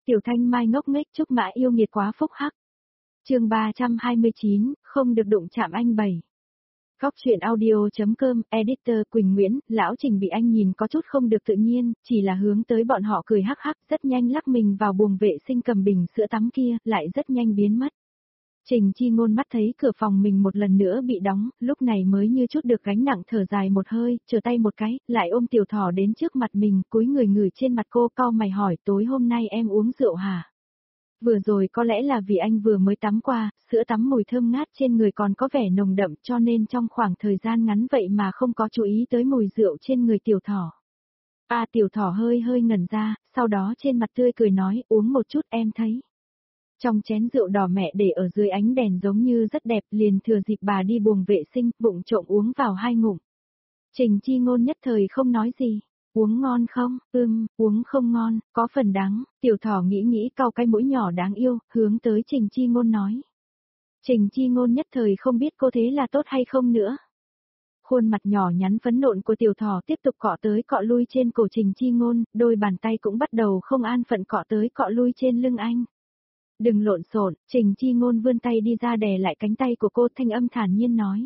Tiểu Thanh Mai ngốc nghếch chúc mã yêu nghiệt quá phúc hắc. Chương 329, không được đụng chạm anh 7. Góc truyện audio.com, editor Quỳnh Nguyễn, lão Trình bị anh nhìn có chút không được tự nhiên, chỉ là hướng tới bọn họ cười hắc hắc, rất nhanh lắc mình vào buồng vệ sinh cầm bình sữa tắm kia, lại rất nhanh biến mất. Trình Chi Ngôn mắt thấy cửa phòng mình một lần nữa bị đóng, lúc này mới như chút được gánh nặng thở dài một hơi, trở tay một cái, lại ôm Tiểu Thỏ đến trước mặt mình, cúi người ngửi trên mặt cô, cau mày hỏi tối hôm nay em uống rượu hả? Vừa rồi có lẽ là vì anh vừa mới tắm qua, sữa tắm mùi thơm ngát trên người còn có vẻ nồng đậm cho nên trong khoảng thời gian ngắn vậy mà không có chú ý tới mùi rượu trên người Tiểu Thỏ. Tiểu Thỏ hơi hơi ngẩn ra, sau đó trên mặt tươi cười nói uống một chút em thấy. Trong chén rượu đỏ mẹ để ở dưới ánh đèn giống như rất đẹp liền thừa dịp bà đi buồng vệ sinh, bụng trộm uống vào 2 ngụm. Trình Chi Ngôn nhất thời không nói gì. Uống ngon không? Uống không ngon, có phần đắng. Tiểu Thỏ nghĩ cau cái mũi nhỏ đáng yêu, hướng tới Trình Chi Ngôn nói. Trình Chi Ngôn nhất thời không biết cô thế là tốt hay không nữa. Khuôn mặt nhỏ nhắn phấn nộn của Tiểu Thỏ tiếp tục cọ tới cọ lui trên cổ Trình Chi Ngôn, đôi bàn tay cũng bắt đầu không an phận cọ tới cọ lui trên lưng anh. Đừng lộn xộn, Trình Chi Ngôn vươn tay đi ra đè lại cánh tay của cô, thanh âm thản nhiên nói.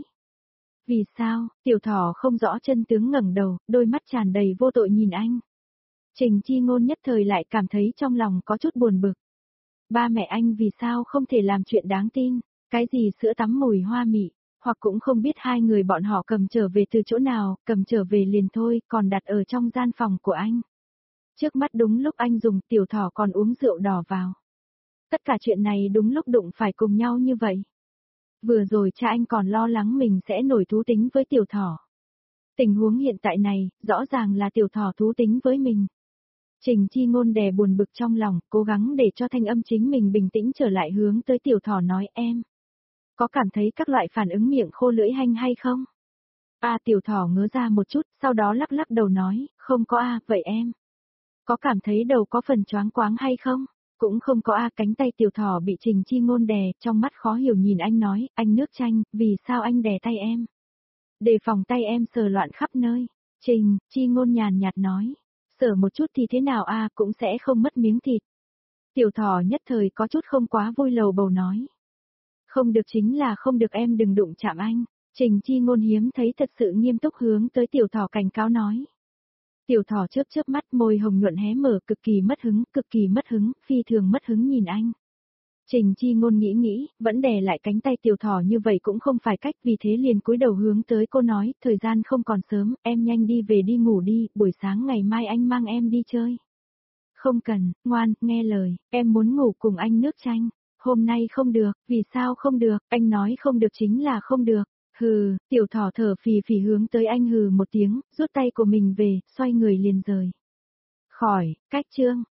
Vì sao? Tiểu Thỏ không rõ chân tướng ngẩng đầu, đôi mắt tràn đầy vô tội nhìn anh. Trình Chi Ngôn nhất thời lại cảm thấy trong lòng có chút buồn bực. Ba mẹ anh vì sao không thể làm chuyện đáng tin, cái gì sữa tắm mùi hoa mị, hoặc cũng không biết hai người bọn họ cầm trở về từ chỗ nào, cầm trở về liền thôi, còn đặt ở trong gian phòng của anh. Trước mắt đúng lúc anh dùng Tiểu Thỏ còn uống rượu đỏ vào. Tất cả chuyện này đúng lúc đụng phải cùng nhau như vậy. Vừa rồi cha anh còn lo lắng mình sẽ nổi thú tính với Tiểu Thỏ. Tình huống hiện tại này, rõ ràng là Tiểu Thỏ thú tính với mình. Trình Chi Ngôn đè buồn bực trong lòng, cố gắng để cho thanh âm chính mình bình tĩnh trở lại hướng tới Tiểu Thỏ nói em. Có cảm thấy các loại phản ứng miệng khô lưỡi hanh hay không? Tiểu Thỏ ngớ ra một chút, sau đó lắc lắc đầu nói, không có vậy em. Có cảm thấy đầu có phần choáng quáng hay không? Cũng không có cánh tay Tiểu Thỏ bị Trình Chi Ngôn đè, trong mắt khó hiểu nhìn anh nói, anh nước chanh, vì sao anh đè tay em? Đề phòng tay em sờ loạn khắp nơi. Trình Chi Ngôn nhàn nhạt nói, sờ một chút thì thế nào cũng sẽ không mất miếng thịt. Tiểu Thỏ nhất thời có chút không quá vui lầu bầu nói. Không được chính là không được, em đừng đụng chạm anh. Trình Chi Ngôn hiếm thấy thật sự nghiêm túc hướng tới Tiểu Thỏ cảnh cáo nói. Tiểu Thỏ chớp mắt môi hồng nhuận hé mở, cực kỳ mất hứng, phi thường mất hứng nhìn anh. Trình Chi Ngôn nghĩ, vẫn đè lại cánh tay Tiểu Thỏ như vậy cũng không phải cách, vì thế liền cúi đầu hướng tới cô nói, thời gian không còn sớm, em nhanh đi về đi ngủ đi, buổi sáng ngày mai anh mang em đi chơi. Không cần, ngoan, nghe lời, em muốn ngủ cùng anh nước chanh. Hôm nay không được, vì sao không được, anh nói không được chính là không được. Hừ, Tiểu Thỏ thở phì phì hướng tới anh hừ một tiếng, rút tay của mình về, xoay người liền rời. Khỏi, cách chương.